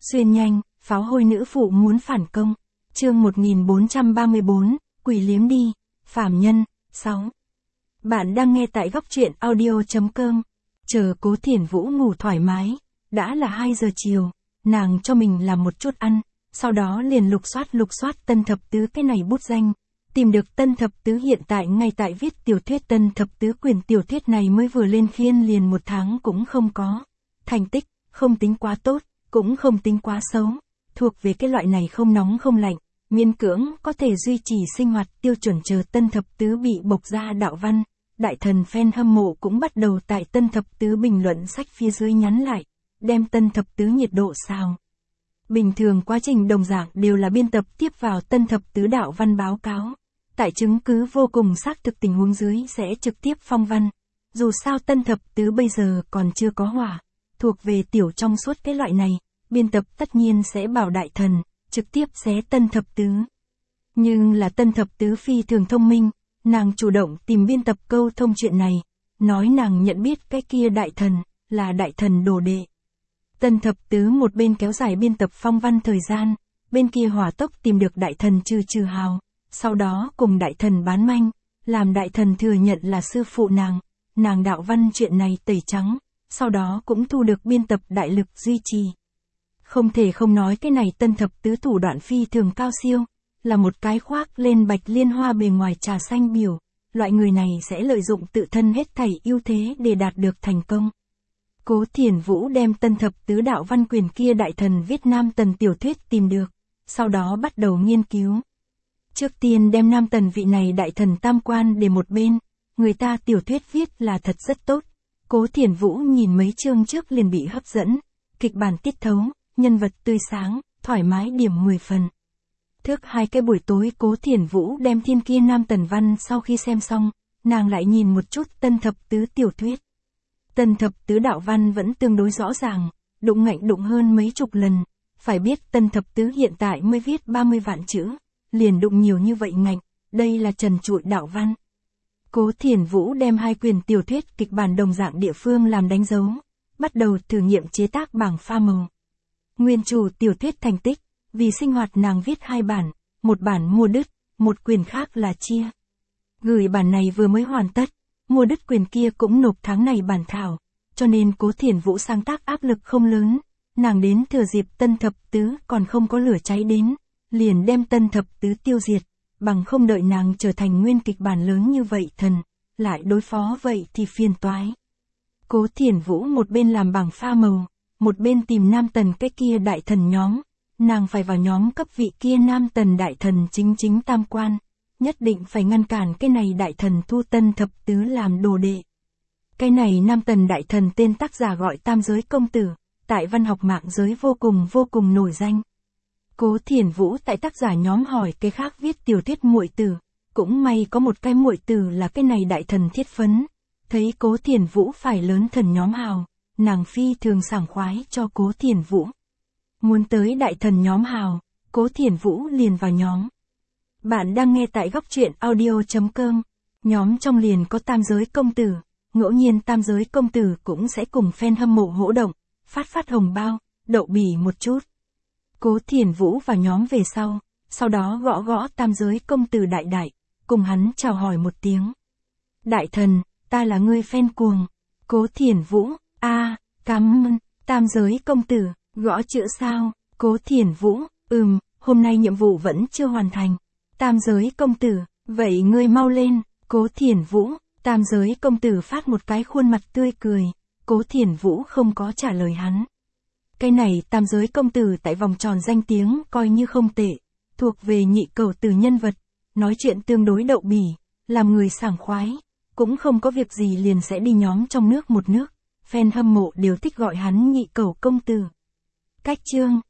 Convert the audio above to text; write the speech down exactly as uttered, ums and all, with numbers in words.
Xuyên nhanh, pháo hôi nữ phụ muốn phản công. Chương một nghìn bốn trăm ba mươi bốn, quỷ liếm đi, phàm nhân, sáu. Bạn đang nghe tại góc truyện audio.com. Chờ Cố Thiển Vũ ngủ thoải mái, đã là hai giờ chiều, nàng cho mình làm một chút ăn, sau đó liền lục soát lục soát Tân Thập Tứ cái này bút danh. Tìm được Tân Thập Tứ hiện tại ngay tại viết tiểu thuyết Tân Thập Tứ quyển tiểu thuyết này mới vừa lên phiên liền một tháng cũng không có. Thành tích, không tính quá tốt, cũng không tính quá xấu. Thuộc về cái loại này không nóng không lạnh, miễn cưỡng có thể duy trì sinh hoạt tiêu chuẩn. Chờ Tân Thập Tứ bị bộc ra đạo văn, đại thần fan hâm mộ cũng bắt đầu tại Tân Thập Tứ bình luận sách phía dưới nhắn lại, đem Tân Thập Tứ nhiệt độ sao. Bình thường quá trình đồng dạng đều là biên tập tiếp vào Tân Thập Tứ đạo văn báo cáo. Tại chứng cứ vô cùng xác thực tình huống dưới sẽ trực tiếp phong văn. Dù sao Tân Thập Tứ bây giờ còn chưa có hỏa, thuộc về tiểu trong suốt cái loại này, biên tập tất nhiên sẽ bảo đại thần, trực tiếp xé Tân Thập Tứ. Nhưng là Tân Thập Tứ phi thường thông minh, nàng chủ động tìm biên tập câu thông chuyện này, nói nàng nhận biết cái kia đại thần, là đại thần đồ đệ. Tân Thập Tứ một bên kéo dài biên tập phong văn thời gian, bên kia hỏa tốc tìm được đại thần Trừ Trừ Hào, sau đó cùng đại thần bán manh, làm đại thần thừa nhận là sư phụ nàng, nàng đạo văn chuyện này tẩy trắng, sau đó cũng thu được biên tập đại lực duy trì. Không thể không nói cái này Tân Thập Tứ thủ đoạn phi thường cao siêu, là một cái khoác lên bạch liên hoa bề ngoài trà xanh biểu, loại người này sẽ lợi dụng tự thân hết thảy ưu thế để đạt được thành công. Cố Thiển Vũ đem Tân Thập Tứ đạo văn quyền kia đại thần viết Nam Tần tiểu thuyết tìm được, sau đó bắt đầu nghiên cứu. Trước tiên đem Nam Tần vị này đại thần tam quan để một bên, người ta tiểu thuyết viết là thật rất tốt. Cố Thiển Vũ nhìn mấy chương trước liền bị hấp dẫn, kịch bản tiết thấu, nhân vật tươi sáng, thoải mái điểm mười phần. Thức hai cái buổi tối Cố Thiển Vũ đem thiên kia Nam Tần văn sau khi xem xong, nàng lại nhìn một chút Tân Thập Tứ tiểu thuyết. Tân Thập Tứ đạo văn vẫn tương đối rõ ràng, đụng ngạnh đụng hơn mấy chục lần, phải biết Tân Thập Tứ hiện tại mới viết ba mươi vạn chữ, liền đụng nhiều như vậy ngạnh, đây là trần trụi đạo văn. Cố Thiển Vũ đem hai quyền tiểu thuyết kịch bản đồng dạng địa phương làm đánh dấu, bắt đầu thử nghiệm chế tác bảng pha màu. Nguyên chủ tiểu thuyết thành tích, vì sinh hoạt nàng viết hai bản, một bản mua đứt, một quyền khác là chia. Gửi bản này vừa mới hoàn tất, mua đứt quyền kia cũng nộp tháng này bản thảo, cho nên Cố Thiển Vũ sáng tác áp lực không lớn, nàng đến thừa dịp Tân Thập Tứ còn không có lửa cháy đến, liền đem Tân Thập Tứ tiêu diệt, bằng không đợi nàng trở thành nguyên kịch bản lớn như vậy thần, lại đối phó vậy thì phiền toái. Cố Thiển Vũ một bên làm bảng pha màu, một bên tìm Nam Tần cái kia đại thần nhóm, nàng phải vào nhóm cấp vị kia Nam Tần đại thần chính chính tam quan, nhất định phải ngăn cản cái này đại thần thu Tân Thập Tứ làm đồ đệ. Cái này Nam Tần đại thần tên tác giả gọi Tam Giới Công Tử, tại văn học mạng giới vô cùng vô cùng nổi danh. Cố Thiển Vũ tại tác giả nhóm hỏi cái khác viết tiểu thuyết muội tử, cũng may có một cái muội tử là cái này đại thần thiết phấn, thấy Cố Thiển Vũ phải lớn thần nhóm hào, nàng phi thường sảng khoái cho Cố Thiển Vũ. Muốn tới đại thần nhóm hào, Cố Thiển Vũ liền vào nhóm. Bạn đang nghe tại góc truyện audio.com, nhóm trong liền có Tam Giới Công Tử, ngẫu nhiên Tam Giới Công Tử cũng sẽ cùng fan hâm mộ hỗ động, phát phát hồng bao, đậu bỉ một chút. Cố Thiển Vũ vào nhóm về sau, sau đó gõ gõ Tam Giới Công Tử đại đại, cùng hắn chào hỏi một tiếng. Đại thần, ta là ngươi fan cuồng. Cố Thiển Vũ, a, à, cảm ơn. Tam Giới Công Tử, gõ chữ sao? Cố Thiển Vũ, ừm, hôm nay nhiệm vụ vẫn chưa hoàn thành. Tam Giới Công Tử, vậy ngươi mau lên. Cố Thiển Vũ, Tam Giới Công Tử phát một cái khuôn mặt tươi cười, Cố Thiển Vũ không có trả lời hắn. Cái này Tam Giới Công Tử tại vòng tròn danh tiếng coi như không tệ, thuộc về nhị cầu từ nhân vật, nói chuyện tương đối đậu bỉ, làm người sảng khoái, cũng không có việc gì liền sẽ đi nhóm trong nước một nước, fan hâm mộ đều thích gọi hắn nhị cầu công tử. Cách chương,